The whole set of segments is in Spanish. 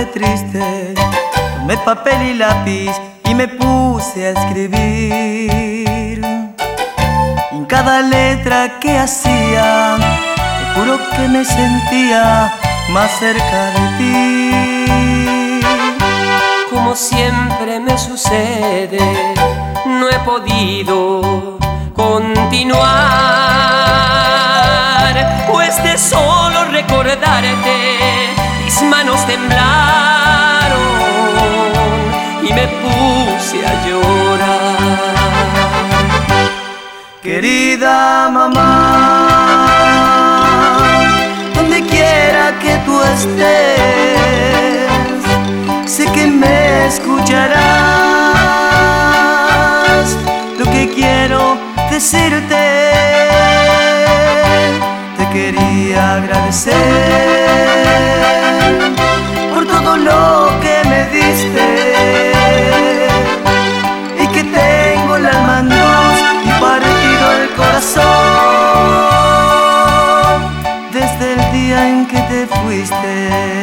tarde triste, tomé papel y lápiz y me puse a escribir. Y en cada letra que hacía, te juro que me sentía más cerca de ti. Como siempre me sucede, no he podido continuar, pues de solo recordarte mis manos temblaron y me puse a llorar. Querida mamá, donde quiera que tú estés, sé que me escucharás lo que quiero decirte. Te quería agradecer por todo lo que me diste y que tengo el alma en dos y partido el corazón desde el día en que te fuiste.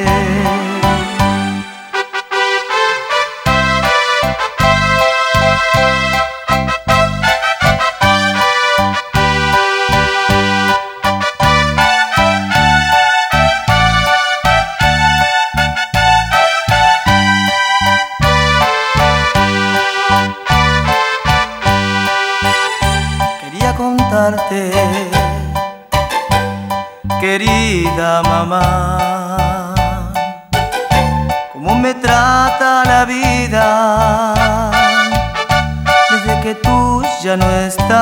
Contarte, querida mamá, cómo me trata la vida desde que tú ya no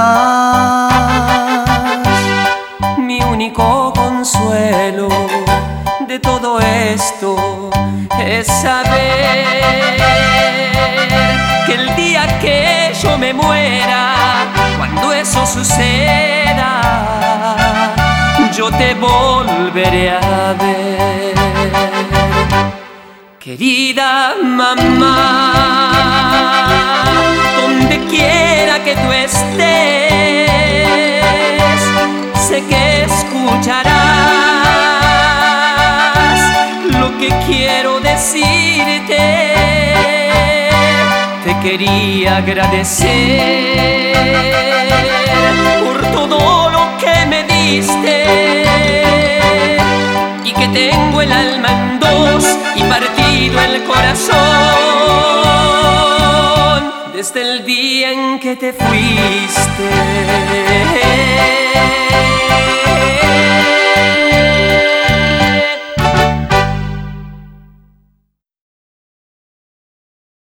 estás. Mi único consuelo de todo esto es saber que el día que yo me muera, cuando eso suceda, yo te volveré a ver. Querida mamá, donde quiera que tú estés, sé que escucharás lo que quiero decirte. Te quería agradecer por todo lo que me diste y que tengo el alma en dos y partido el corazón desde el día en que te fuiste.